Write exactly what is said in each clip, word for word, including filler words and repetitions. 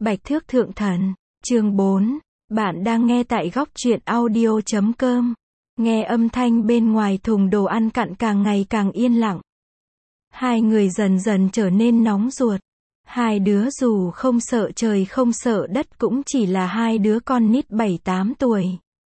Bạch Thước Thượng Thần, chương bốn. Bạn đang nghe tại góc truyện audio chấm com. Nghe âm thanh bên ngoài thùng đồ ăn cặn càng ngày càng yên lặng. Hai người dần dần trở nên nóng ruột. Hai đứa dù không sợ trời không sợ đất cũng chỉ là hai đứa con nít bảy tám tuổi.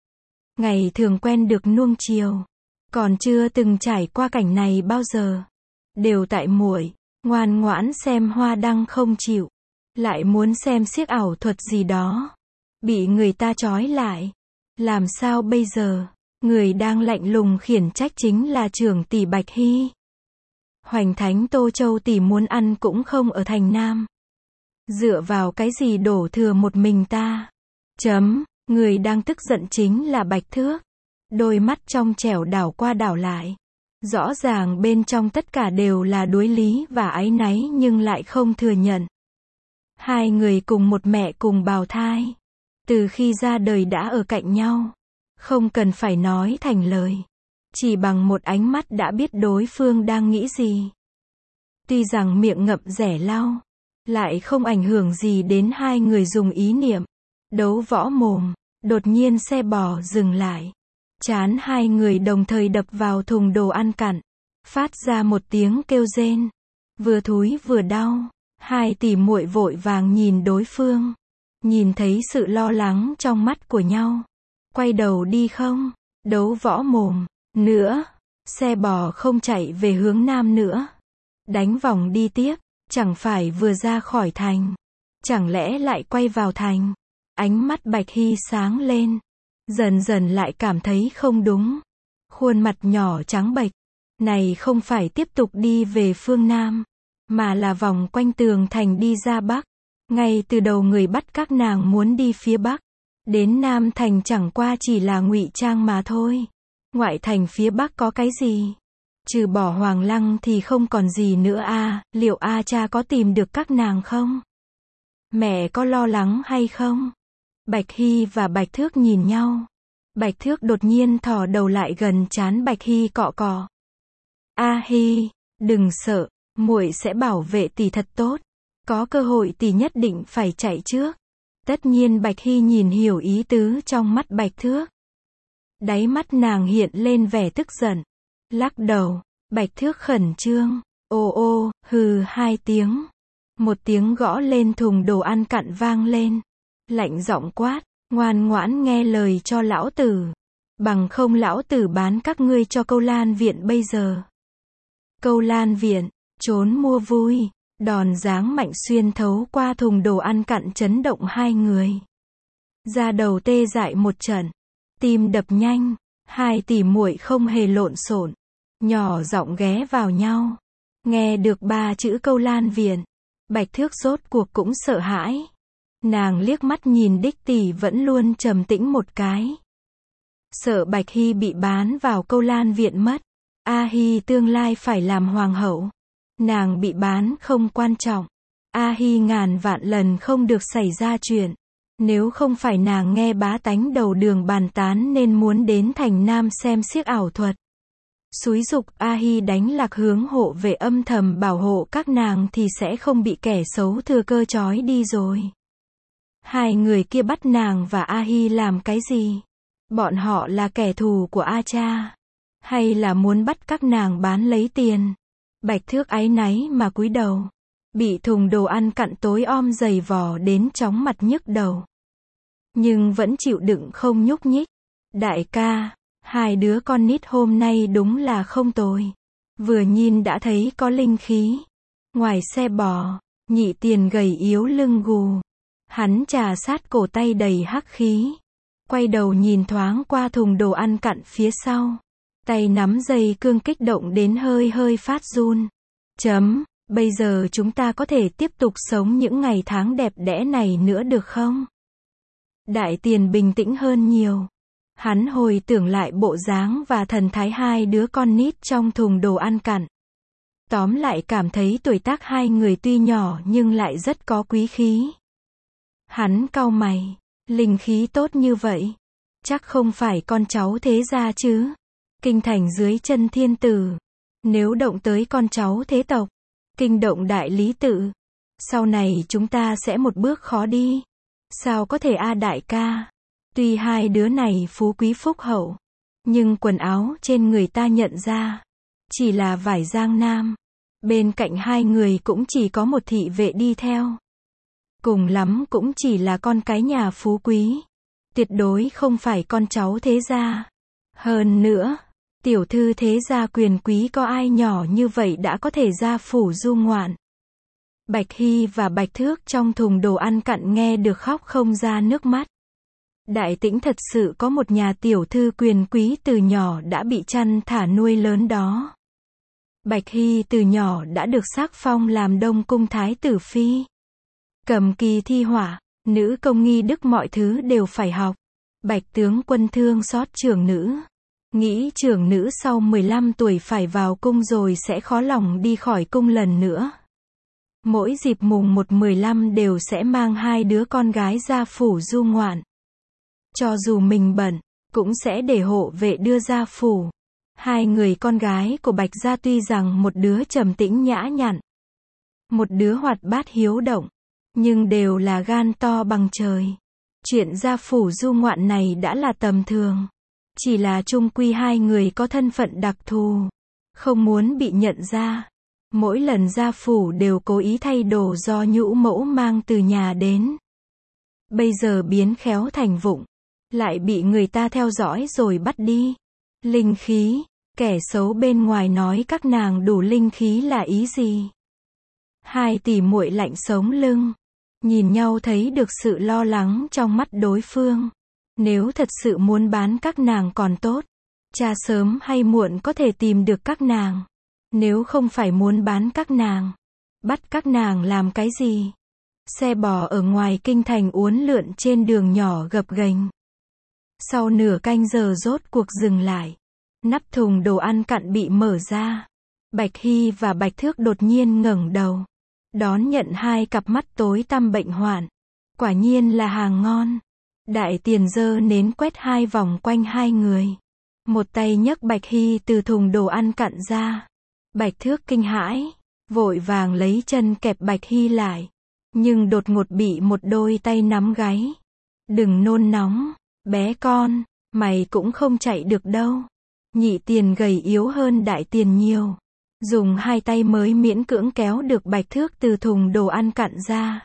Ngày thường quen được nuông chiều. Còn chưa từng trải qua cảnh này bao giờ. Đều tại muội, ngoan ngoãn xem hoa đăng không chịu. Lại muốn xem xiếc ảo thuật gì đó. Bị người ta trói lại. Làm sao bây giờ? Người đang lạnh lùng khiển trách chính là trưởng tỷ Bạch Hy. Hoành Thánh Tô Châu tỷ muốn ăn cũng không ở thành Nam. Dựa vào cái gì đổ thừa một mình ta? Chấm, người đang tức giận chính là Bạch Thước. Đôi mắt trong trẻo đảo qua đảo lại. Rõ ràng bên trong tất cả đều là đối lý và áy náy nhưng lại không thừa nhận. Hai người cùng một mẹ cùng bào thai. Từ khi ra đời đã ở cạnh nhau. Không cần phải nói thành lời. Chỉ bằng một ánh mắt đã biết đối phương đang nghĩ gì. Tuy rằng miệng ngậm rẻ lau. Lại không ảnh hưởng gì đến hai người dùng ý niệm. Đấu võ mồm. Đột nhiên xe bò dừng lại. Trán hai người đồng thời đập vào thùng đồ ăn cặn. Phát ra một tiếng kêu rên. Vừa thúi vừa đau. Hai tỷ muội vội vàng nhìn đối phương. Nhìn thấy sự lo lắng trong mắt của nhau. Quay đầu đi không? Đấu võ mồm. Nữa. Xe bò không chạy về hướng Nam nữa. Đánh vòng đi tiếp. Chẳng phải vừa ra khỏi thành. Chẳng lẽ lại quay vào thành? Ánh mắt Bạch Hy sáng lên. Dần dần lại cảm thấy không đúng. Khuôn mặt nhỏ trắng bệch. Này không phải tiếp tục đi về phương Nam. Mà là vòng quanh tường thành đi ra Bắc. Ngay từ đầu người bắt các nàng muốn đi phía Bắc. Đến Nam thành chẳng qua chỉ là ngụy trang mà thôi. Ngoại thành phía Bắc có cái gì? Trừ bỏ Hoàng Lăng thì không còn gì nữa a. Liệu A cha có tìm được các nàng không? Mẹ có lo lắng hay không? Bạch Hy và Bạch Thước nhìn nhau. Bạch Thước đột nhiên thò đầu lại gần trán Bạch Hy cọ cọ. A Hy, đừng sợ, muội sẽ bảo vệ tỷ thật tốt. Có cơ hội tỷ nhất định phải chạy trước. Tất nhiên Bạch Hy nhìn hiểu ý tứ trong mắt Bạch Thước. Đáy mắt nàng hiện lên vẻ tức giận. Lắc đầu, Bạch Thước khẩn trương. Ô ô, hừ hai tiếng. Một tiếng gõ lên thùng đồ ăn cặn vang lên. Lạnh giọng quát, ngoan ngoãn nghe lời cho lão tử. Bằng không lão tử bán các ngươi cho Câu Lan Viện bây giờ. Câu Lan Viện, trốn mua vui. Đòn giáng mạnh xuyên thấu qua thùng đồ ăn cặn chấn động hai người. Da đầu tê dại một trận. Tim đập nhanh. Hai tỷ muội không hề lộn xộn. Nhỏ giọng ghé vào nhau. Nghe được ba chữ Câu Lan Viện. Bạch Thước rốt cuộc cũng sợ hãi. Nàng liếc mắt nhìn đích tỷ vẫn luôn trầm tĩnh một cái. Sợ Bạch Hy bị bán vào Câu Lan Viện mất. A Hy tương lai phải làm hoàng hậu. Nàng bị bán không quan trọng. A Hy ngàn vạn lần không được xảy ra chuyện. Nếu không phải nàng nghe bá tánh đầu đường bàn tán nên muốn đến thành Nam xem xiếc ảo thuật. Xúi giục A Hy đánh lạc hướng hộ vệ âm thầm bảo hộ các nàng thì sẽ không bị kẻ xấu thừa cơ trói đi rồi. Hai người kia bắt nàng và A Hy làm cái gì? Bọn họ là kẻ thù của A cha? Hay là muốn bắt các nàng bán lấy tiền? Bạch Thước áy náy mà cúi đầu. Bị thùng đồ ăn cặn tối om dày vò đến chóng mặt nhức đầu. Nhưng vẫn chịu đựng không nhúc nhích. Đại ca, hai đứa con nít hôm nay đúng là không tồi. Vừa nhìn đã thấy có linh khí. Ngoài xe bò, Nhị Tiền gầy yếu lưng gù. Hắn trà sát cổ tay đầy hắc khí. Quay đầu nhìn thoáng qua thùng đồ ăn cặn phía sau. Tay nắm dây cương kích động đến hơi hơi phát run. Chấm, bây giờ chúng ta có thể tiếp tục sống những ngày tháng đẹp đẽ này nữa được không? Đại Tiền bình tĩnh hơn nhiều. Hắn hồi tưởng lại bộ dáng và thần thái hai đứa con nít trong thùng đồ ăn cặn. Tóm lại cảm thấy tuổi tác hai người tuy nhỏ nhưng lại rất có quý khí. Hắn cau mày, linh khí tốt như vậy. Chắc không phải con cháu thế gia chứ. Kinh thành dưới chân thiên tử. Nếu động tới con cháu thế tộc. Kinh động đại lý tự. Sau này chúng ta sẽ một bước khó đi. Sao có thể a đại ca. Tuy hai đứa này phú quý phúc hậu, nhưng quần áo trên người ta nhận ra, chỉ là vải Giang Nam. Bên cạnh hai người cũng chỉ có một thị vệ đi theo. Cùng lắm cũng chỉ là con cái nhà phú quý. Tuyệt đối không phải con cháu thế gia. Hơn nữa, tiểu thư thế gia quyền quý có ai nhỏ như vậy đã có thể ra phủ du ngoạn. Bạch Hy và Bạch Thước trong thùng đồ ăn cặn nghe được khóc không ra nước mắt. Đại Tĩnh thật sự có một nhà tiểu thư quyền quý từ nhỏ đã bị chăn thả nuôi lớn đó. Bạch Hy từ nhỏ đã được sắc phong làm Đông Cung Thái tử Phi. Cầm kỳ thi họa, nữ công nghi đức mọi thứ đều phải học. Bạch tướng quân thương xót trưởng nữ. Nghĩ trưởng nữ sau mười lăm tuổi phải vào cung rồi sẽ khó lòng đi khỏi cung lần nữa. Mỗi dịp mùng một mười lăm đều sẽ mang hai đứa con gái ra phủ du ngoạn. Cho dù mình bận, cũng sẽ để hộ vệ đưa ra phủ. Hai người con gái của Bạch gia tuy rằng một đứa trầm tĩnh nhã nhặn, một đứa hoạt bát hiếu động, nhưng đều là gan to bằng trời. Chuyện ra phủ du ngoạn này đã là tầm thường. Chỉ là chung quy hai người có thân phận đặc thù, không muốn bị nhận ra. Mỗi lần ra phủ đều cố ý thay đồ do nhũ mẫu mang từ nhà đến. Bây giờ biến khéo thành vụng, lại bị người ta theo dõi rồi bắt đi. Linh khí, kẻ xấu bên ngoài nói các nàng đủ linh khí là ý gì? Hai tỷ muội lạnh sống lưng, nhìn nhau thấy được sự lo lắng trong mắt đối phương. Nếu thật sự muốn bán các nàng còn tốt, cha sớm hay muộn có thể tìm được các nàng. Nếu không phải muốn bán các nàng, bắt các nàng làm cái gì? Xe bò ở ngoài kinh thành uốn lượn trên đường nhỏ gập ghềnh. Sau nửa canh giờ rốt cuộc dừng lại. Nắp thùng đồ ăn cặn bị mở ra. Bạch Hy và Bạch Thước đột nhiên ngẩng đầu, đón nhận hai cặp mắt tối tăm bệnh hoạn. Quả nhiên là hàng ngon. Đại Tiền giơ nến quét hai vòng quanh hai người. Một tay nhấc Bạch Hy từ thùng đồ ăn cặn ra. Bạch Thước kinh hãi, vội vàng lấy chân kẹp Bạch Hy lại. Nhưng đột ngột bị một đôi tay nắm gáy. Đừng nôn nóng, bé con, mày cũng không chạy được đâu. Nhị Tiền gầy yếu hơn Đại Tiền nhiều. Dùng hai tay mới miễn cưỡng kéo được Bạch Thước từ thùng đồ ăn cặn ra.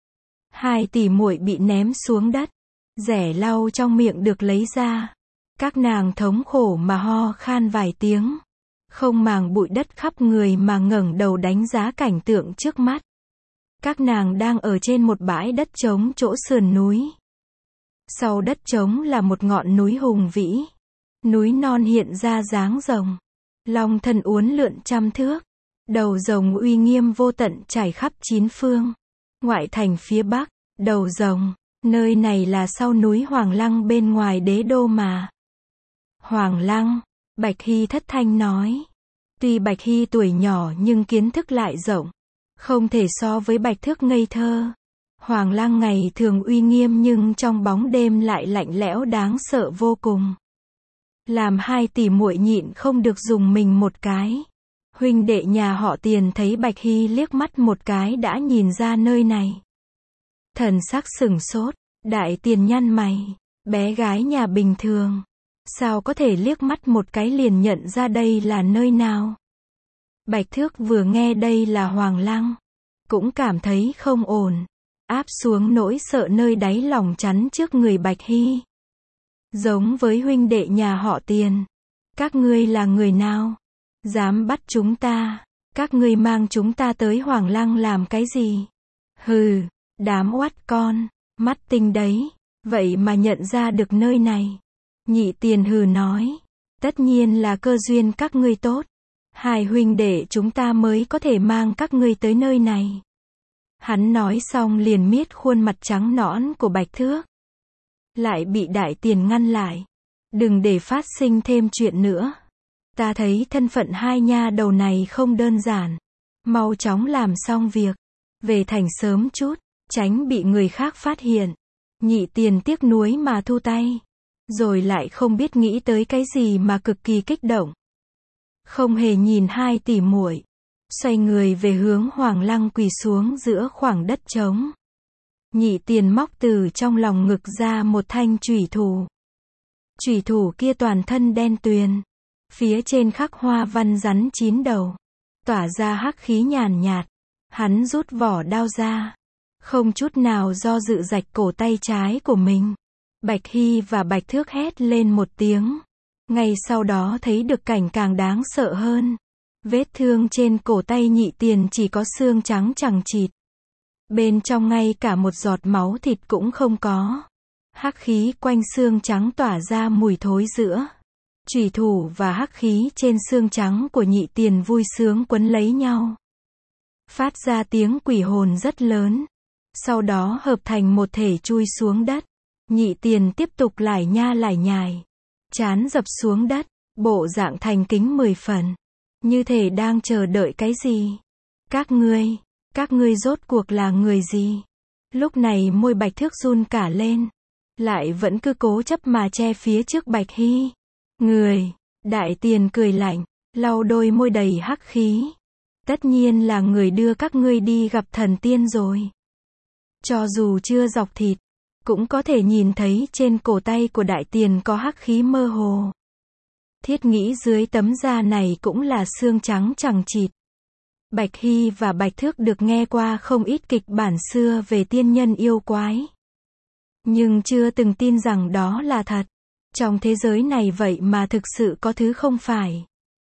Hai tỷ muội bị ném xuống đất. Rẻ lau trong miệng được lấy ra. Các nàng thống khổ mà ho khan vài tiếng. Không màng bụi đất khắp người mà ngẩng đầu đánh giá cảnh tượng trước mắt. Các nàng đang ở trên một bãi đất trống chỗ sườn núi. Sau đất trống là một ngọn núi hùng vĩ. Núi non hiện ra dáng rồng. Long thân uốn lượn trăm thước. Đầu rồng uy nghiêm vô tận trải khắp chín phương. Ngoại thành phía bắc, đầu rồng. Nơi này là sau núi Hoàng Lăng bên ngoài đế đô mà. Hoàng Lăng, Bạch Hy thất thanh nói. Tuy Bạch Hy tuổi nhỏ nhưng kiến thức lại rộng. Không thể so với Bạch Thước ngây thơ. Hoàng Lăng ngày thường uy nghiêm nhưng trong bóng đêm lại lạnh lẽo đáng sợ vô cùng. Làm hai tỷ muội nhịn không được dùng mình một cái. Huynh đệ nhà họ Tiền thấy Bạch Hy liếc mắt một cái đã nhìn ra nơi này. Thần sắc sửng sốt, Đại Tiền nhăn mày. Bé gái nhà bình thường. Sao có thể liếc mắt một cái liền nhận ra đây là nơi nào? Bạch Thước vừa nghe đây là Hoàng Lăng, cũng cảm thấy không ổn. Áp xuống nỗi sợ nơi đáy lòng chắn trước người Bạch Hy. Giống với huynh đệ nhà họ Tiền. Các ngươi là người nào? Dám bắt chúng ta? Các ngươi mang chúng ta tới Hoàng Lăng làm cái gì? Hừ, đám oát con, mắt tinh đấy. Vậy mà nhận ra được nơi này. Nhị Tiền hừ nói. Tất nhiên là cơ duyên các ngươi tốt. Hai huynh đệ chúng ta mới có thể mang các ngươi tới nơi này. Hắn nói xong liền miết khuôn mặt trắng nõn của Bạch Thước. Lại bị Đại Tiền ngăn lại. Đừng để phát sinh thêm chuyện nữa. Ta thấy thân phận hai nha đầu này không đơn giản. Mau chóng làm xong việc. Về thành sớm chút, tránh bị người khác phát hiện. Nhị Tiền tiếc nuối mà thu tay. Rồi lại không biết nghĩ tới cái gì mà cực kỳ kích động. Không hề nhìn hai tỷ muội. xoay người về hướng Hoàng Lăng quỳ xuống giữa khoảng đất trống. Nhị Tiền móc từ trong lòng ngực ra một thanh chủy thủ. Chủy thủ kia toàn thân đen tuyền, phía trên khắc hoa văn rắn chín đầu, tỏa ra hắc khí nhàn nhạt. Hắn rút vỏ đao ra, không chút nào do dự rạch cổ tay trái của mình. Bạch Hy và Bạch Thước hét lên một tiếng. Ngay sau đó thấy được cảnh càng đáng sợ hơn. Vết thương trên cổ tay Nhị Tiền chỉ có xương trắng chằng chịt. Bên trong ngay cả một giọt máu thịt cũng không có. Hắc khí quanh xương trắng tỏa ra mùi thối rữa. Chủy thủ và hắc khí trên xương trắng của Nhị Tiền vui sướng quấn lấy nhau, phát ra tiếng quỷ hồn rất lớn. Sau đó hợp thành một thể chui xuống đất. Nhị Tiền tiếp tục lải nha lải nhải, trán dập xuống đất, bộ dạng thành kính mười phần, như thể đang chờ đợi cái gì. Các ngươi, các ngươi rốt cuộc là người gì? Lúc này môi Bạch Thước run cả lên, lại vẫn cứ cố chấp mà che phía trước Bạch Hy. Người, Đại Tiền cười lạnh, lau đôi môi đầy hắc khí. Tất nhiên là người đưa các ngươi đi gặp thần tiên rồi. Cho dù chưa dọc thịt, cũng có thể nhìn thấy trên cổ tay của Đại Tiền có hắc khí mơ hồ. Thiết nghĩ dưới tấm da này cũng là xương trắng chằng chịt. Bạch Hy và Bạch Thước được nghe qua không ít kịch bản xưa về tiên nhân yêu quái, nhưng chưa từng tin rằng đó là thật. Trong thế giới này vậy mà thực sự có thứ không phải.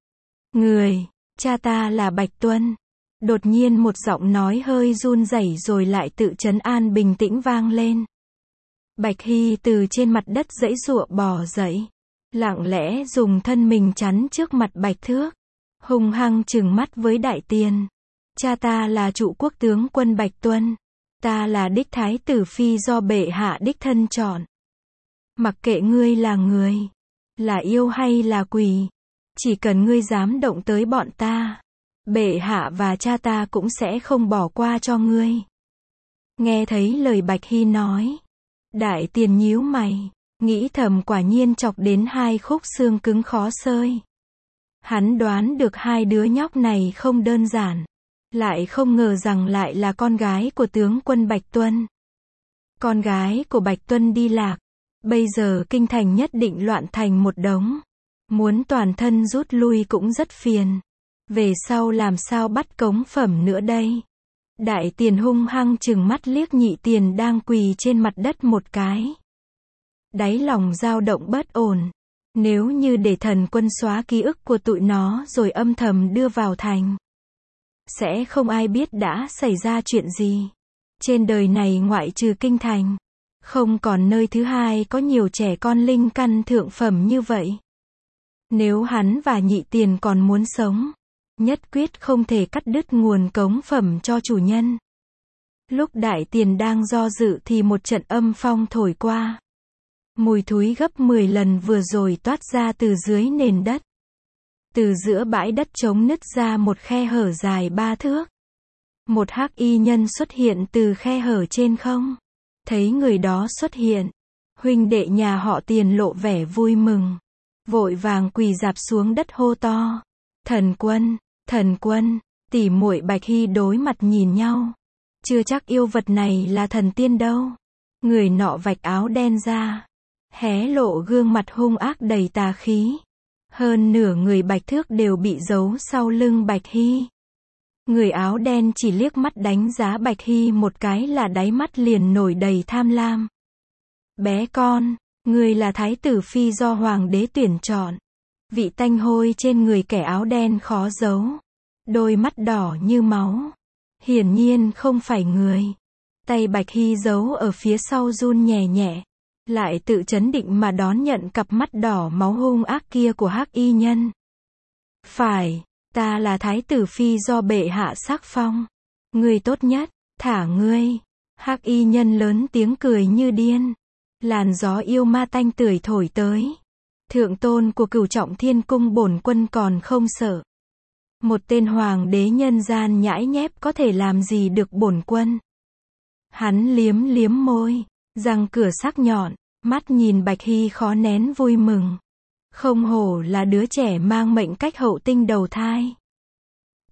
Người, cha ta là Bạch Tuân. Đột nhiên một giọng nói hơi run rẩy rồi lại tự trấn an bình tĩnh vang lên. Bạch Hy từ trên mặt đất giãy giụa bò dậy, lặng lẽ dùng thân mình chắn trước mặt Bạch Thước, hung hăng trừng mắt với Đại Tiền. Cha ta là Trụ Quốc tướng quân Bạch Tuân. Ta là đích thái tử phi do bệ hạ đích thân chọn. Mặc kệ ngươi là người, là yêu hay là quỷ, chỉ cần ngươi dám động tới bọn ta, bệ hạ và cha ta cũng sẽ không bỏ qua cho ngươi. Nghe thấy lời Bạch Hy nói, Đại Tiền nhíu mày, nghĩ thầm quả nhiên chọc đến hai khúc xương cứng khó xơi. Hắn đoán được hai đứa nhóc này không đơn giản, lại không ngờ rằng lại là con gái của tướng quân Bạch Tuân. Con gái của Bạch Tuân đi lạc, bây giờ kinh thành nhất định loạn thành một đống. Muốn toàn thân rút lui cũng rất phiền. Về sau làm sao bắt cống phẩm nữa đây? Đại Tiền hung hăng trừng mắt liếc Nhị Tiền đang quỳ trên mặt đất một cái. Đáy lòng dao động bất ổn. Nếu như để thần quân xóa ký ức của tụi nó rồi âm thầm đưa vào thành, sẽ không ai biết đã xảy ra chuyện gì. Trên đời này ngoại trừ kinh thành, không còn nơi thứ hai có nhiều trẻ con linh căn thượng phẩm như vậy. Nếu hắn và Nhị Tiền còn muốn sống, nhất quyết không thể cắt đứt nguồn cống phẩm cho chủ nhân. Lúc Đại Tiền đang do dự thì một trận âm phong thổi qua. Mùi thúi gấp mười lần vừa rồi toát ra từ dưới nền đất. Từ giữa bãi đất trống nứt ra một khe hở dài ba thước. Một hắc y nhân xuất hiện từ khe hở trên không. Thấy người đó xuất hiện, huynh đệ nhà họ Tiền lộ vẻ vui mừng, vội vàng quỳ rạp xuống đất hô to. Thần quân, thần quân, tỷ muội Bạch Hy đối mặt nhìn nhau. Chưa chắc yêu vật này là thần tiên đâu. Người nọ vạch áo đen ra, hé lộ gương mặt hung ác đầy tà khí. Hơn nửa người Bạch Thước đều bị giấu sau lưng Bạch Hy. Người áo đen chỉ liếc mắt đánh giá Bạch Hy một cái là đáy mắt liền nổi đầy tham lam. Bé con, ngươi là thái tử phi do hoàng đế tuyển chọn. Vị tanh hôi trên người kẻ áo đen khó giấu. Đôi mắt đỏ như máu. Hiển nhiên không phải người. Tay Bạch Hy giấu ở phía sau run nhẹ nhẹ. Lại tự chấn định mà đón nhận cặp mắt đỏ máu hung ác kia của hắc y nhân. Phải, ta là thái tử phi do bệ hạ sắc phong. Ngươi tốt nhất, thả ngươi. Hắc y nhân lớn tiếng cười như điên. Làn gió yêu ma tanh tưởi thổi tới. Thượng tôn của Cửu Trọng Thiên Cung bổn quân còn không sợ. Một tên hoàng đế nhân gian nhãi nhép có thể làm gì được bổn quân. Hắn liếm liếm môi, răng cửa sắc nhọn, mắt nhìn Bạch Hy khó nén vui mừng. Không hổ là đứa trẻ mang mệnh cách hậu tinh đầu thai.